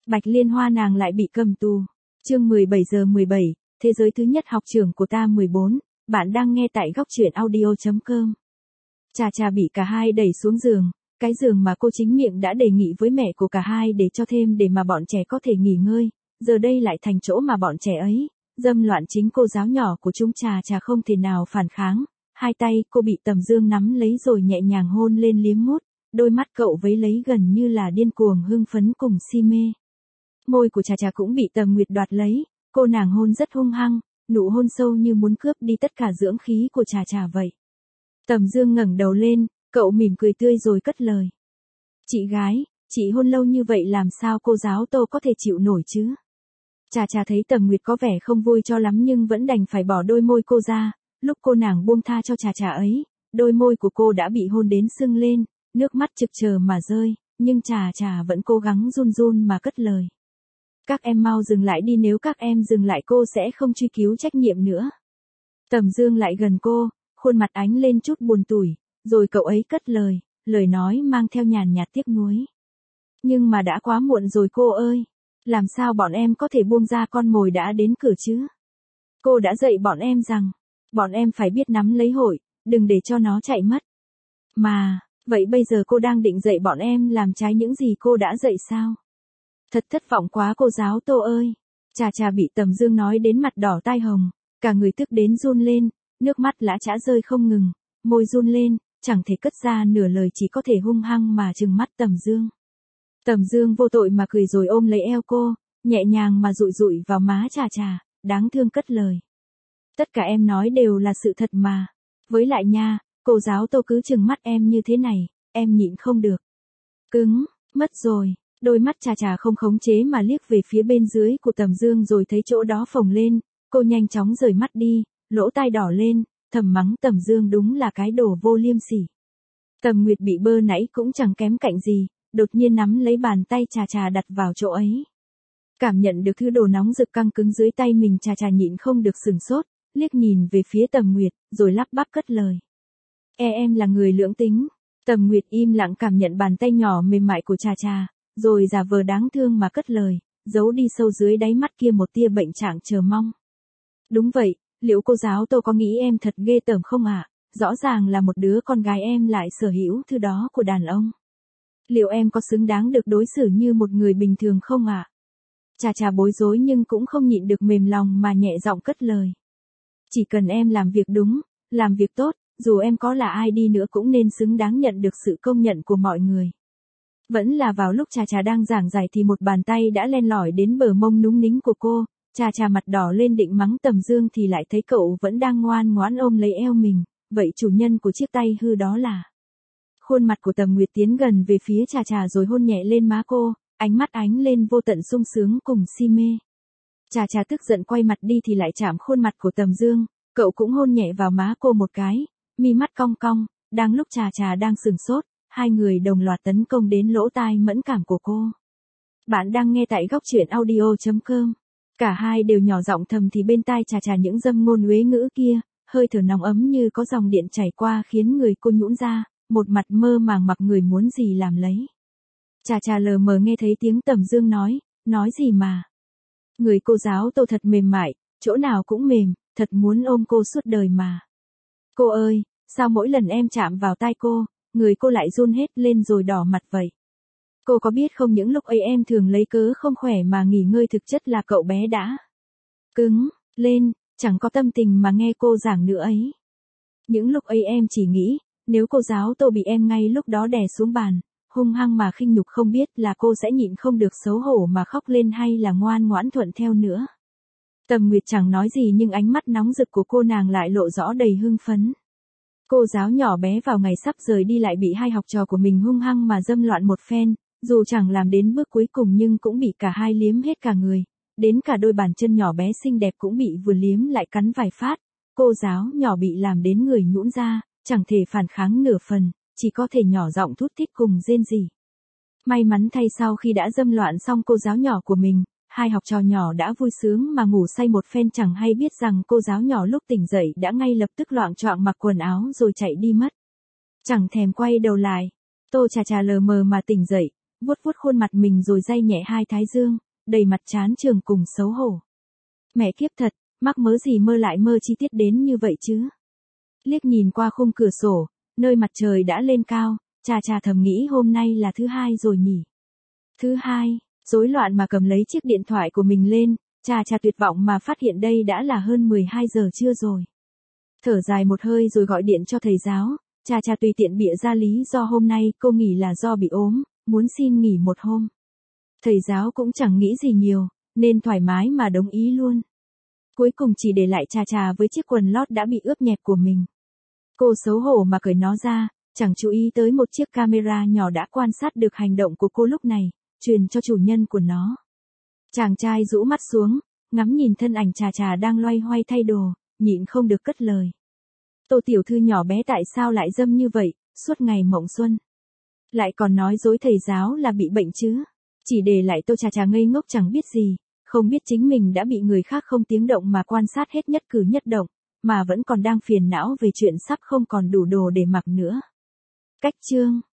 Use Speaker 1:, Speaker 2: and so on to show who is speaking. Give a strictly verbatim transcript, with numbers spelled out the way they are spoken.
Speaker 1: Bạch Liên Hoa nàng lại bị cầm tù. Chương mười bảy giờ mười bảy, thế giới thứ nhất học trưởng của ta mười bốn, bạn đang nghe tại góc truyện audio chấm com. Trà Trà bị cả hai đẩy xuống giường, cái giường mà cô chính miệng đã đề nghị với mẹ của cả hai để cho thêm để mà bọn trẻ có thể nghỉ ngơi, giờ đây lại thành chỗ mà bọn trẻ ấy dâm loạn. Chính cô giáo nhỏ của chúng Trà Trà không thể nào phản kháng, hai tay cô bị Tầm Dương nắm lấy rồi nhẹ nhàng hôn lên liếm mút, đôi mắt cậu vấy lấy gần như là điên cuồng hưng phấn cùng si mê. Môi của Trà Trà cũng bị Tầm Nguyệt đoạt lấy, cô nàng hôn rất hung hăng, nụ hôn sâu như muốn cướp đi tất cả dưỡng khí của Trà Trà vậy. Tầm Dương ngẩng đầu lên, cậu mỉm cười tươi rồi cất lời. Chị gái, chị hôn lâu như vậy làm sao cô giáo Tô có thể chịu nổi chứ? Trà Trà thấy Tầm Nguyệt có vẻ không vui cho lắm nhưng vẫn đành phải bỏ đôi môi cô ra, lúc cô nàng buông tha cho Trà Trà ấy, đôi môi của cô đã bị hôn đến sưng lên, nước mắt trực chờ mà rơi, nhưng Trà Trà vẫn cố gắng run run mà cất lời. Các em mau dừng lại đi, nếu các em dừng lại cô sẽ không truy cứu trách nhiệm nữa. Tầm Dương lại gần cô, khuôn mặt ánh lên chút buồn tủi, rồi cậu ấy cất lời, lời nói mang theo nhàn nhạt tiếc nuối. Nhưng mà đã quá muộn rồi cô ơi, làm sao bọn em có thể buông ra con mồi đã đến cửa chứ? Cô đã dạy bọn em rằng, bọn em phải biết nắm lấy hội, đừng để cho nó chạy mất. Mà, vậy bây giờ cô đang định dạy bọn em làm trái những gì cô đã dạy sao? Thật thất vọng quá cô giáo Tô ơi. Trà Trà bị Tầm Dương nói đến mặt đỏ tai hồng, cả người tức đến run lên, nước mắt lã chã rơi không ngừng, môi run lên, chẳng thể cất ra nửa lời, chỉ có thể hung hăng mà trừng mắt Tầm Dương. Tầm Dương vô tội mà cười rồi ôm lấy eo cô, nhẹ nhàng mà dụi dụi vào má Trà Trà, đáng thương cất lời. Tất cả em nói đều là sự thật mà. Với lại nha, cô giáo Tô cứ trừng mắt em như thế này, em nhịn không được. Cứng, mất rồi. Đôi mắt Trà Trà không khống chế mà liếc về phía bên dưới của Tầm Dương rồi thấy chỗ đó phồng lên, cô nhanh chóng rời mắt đi, lỗ tai đỏ lên, thầm mắng Tầm Dương đúng là cái đồ vô liêm sỉ. Tầm Nguyệt bị bơ nãy cũng chẳng kém cạnh gì, đột nhiên nắm lấy bàn tay Trà Trà đặt vào chỗ ấy. Cảm nhận được thứ đồ nóng rực căng cứng dưới tay mình, Trà Trà nhịn không được sửng sốt, liếc nhìn về phía Tầm Nguyệt, rồi lắp bắp cất lời. E em là người lưỡng tính. Tầm Nguyệt im lặng cảm nhận bàn tay nhỏ mềm mại của Trà Trà, rồi giả vờ đáng thương mà cất lời, giấu đi sâu dưới đáy mắt kia một tia bệnh trạng chờ mong. Đúng vậy, liệu cô giáo Tô có nghĩ em thật ghê tởm không ạ? À? Rõ ràng là một đứa con gái em lại sở hữu thứ đó của đàn ông. Liệu em có xứng đáng được đối xử như một người bình thường không ạ? À? Trà Trà bối rối nhưng cũng không nhịn được mềm lòng mà nhẹ giọng cất lời. Chỉ cần em làm việc đúng, làm việc tốt, dù em có là ai đi nữa cũng nên xứng đáng nhận được sự công nhận của mọi người. Vẫn là vào lúc Trà Trà đang giảng giải thì một bàn tay đã len lỏi đến bờ mông núng nính của cô, Trà Trà mặt đỏ lên định mắng Tầm Dương thì lại thấy cậu vẫn đang ngoan ngoãn ôm lấy eo mình, vậy chủ nhân của chiếc tay hư đó là... Khuôn mặt của Tầm Nguyệt tiến gần về phía Trà Trà rồi hôn nhẹ lên má cô, ánh mắt ánh lên vô tận sung sướng cùng si mê. Trà Trà tức giận quay mặt đi thì lại chạm khuôn mặt của Tầm Dương, cậu cũng hôn nhẹ vào má cô một cái, mi mắt cong cong, đang lúc Trà Trà đang sửng sốt, hai người đồng loạt tấn công đến lỗ tai mẫn cảm của cô. Bạn đang nghe tại góc truyện audio chấm com. Cả hai đều nhỏ giọng thầm thì bên tai Trà Trà những dâm ngôn uế ngữ kia, hơi thở nóng ấm như có dòng điện chảy qua khiến người cô nhũn ra, một mặt mơ màng mặc người muốn gì làm lấy. Trà Trà lờ mờ nghe thấy tiếng Tầm Dương nói, nói gì mà. Người cô giáo Tô thật mềm mại, chỗ nào cũng mềm, thật muốn ôm cô suốt đời mà. Cô ơi, sao mỗi lần em chạm vào tai cô, người cô lại run hết lên rồi đỏ mặt vậy? Cô có biết không, những lúc ấy em thường lấy cớ không khỏe mà nghỉ ngơi, thực chất là cậu bé đã cứng lên, chẳng có tâm tình mà nghe cô giảng nữa ấy. Những lúc ấy em chỉ nghĩ, nếu cô giáo Tô bị em ngay lúc đó đè xuống bàn, hung hăng mà khinh nhục, không biết là cô sẽ nhịn không được xấu hổ mà khóc lên hay là ngoan ngoãn thuận theo nữa. Tầm Nguyệt chẳng nói gì nhưng ánh mắt nóng rực của cô nàng lại lộ rõ đầy hưng phấn. Cô giáo nhỏ bé vào ngày sắp rời đi lại bị hai học trò của mình hung hăng mà dâm loạn một phen, dù chẳng làm đến bước cuối cùng nhưng cũng bị cả hai liếm hết cả người, đến cả đôi bàn chân nhỏ bé xinh đẹp cũng bị vừa liếm lại cắn vài phát. Cô giáo nhỏ bị làm đến người nhũn ra, chẳng thể phản kháng nửa phần, chỉ có thể nhỏ giọng thút thít cùng rên rỉ. May mắn thay, sau khi đã dâm loạn xong cô giáo nhỏ của mình, hai học trò nhỏ đã vui sướng mà ngủ say một phen, chẳng hay biết rằng cô giáo nhỏ lúc tỉnh dậy đã ngay lập tức loạng choạng mặc quần áo rồi chạy đi mất. Chẳng thèm quay đầu lại. Tô Trà Trà lờ mờ mà tỉnh dậy, vuốt vuốt khuôn mặt mình rồi day nhẹ hai thái dương, đầy mặt chán trường cùng xấu hổ. Mẹ kiếp thật, mắc mớ gì mơ lại mơ chi tiết đến như vậy chứ. Liếc nhìn qua khung cửa sổ, nơi mặt trời đã lên cao, Cha Cha thầm nghĩ hôm nay là thứ hai rồi nhỉ. Thứ hai, rối loạn mà cầm lấy chiếc điện thoại của mình lên, Cha Cha tuyệt vọng mà phát hiện đây đã là hơn mười hai giờ trưa rồi. Thở dài một hơi rồi gọi điện cho thầy giáo, Cha Cha tùy tiện bịa ra lý do hôm nay cô nghỉ là do bị ốm, muốn xin nghỉ một hôm. Thầy giáo cũng chẳng nghĩ gì nhiều, nên thoải mái mà đồng ý luôn. Cuối cùng chỉ để lại Cha Cha với chiếc quần lót đã bị ướt nhẹp của mình. Cô xấu hổ mà cởi nó ra, chẳng chú ý tới một chiếc camera nhỏ đã quan sát được hành động của cô lúc này, truyền cho chủ nhân của nó. Chàng trai rũ mắt xuống, ngắm nhìn thân ảnh Cha Cha đang loay hoay thay đồ, nhịn không được cất lời. Tô tiểu thư nhỏ bé tại sao lại dâm như vậy, suốt ngày mộng xuân. Lại còn nói dối thầy giáo là bị bệnh chứ. Chỉ để lại Tô Cha Cha ngây ngốc chẳng biết gì, không biết chính mình đã bị người khác không tiếng động mà quan sát hết nhất cử nhất động, mà vẫn còn đang phiền não về chuyện sắp không còn đủ đồ để mặc nữa. Cách chương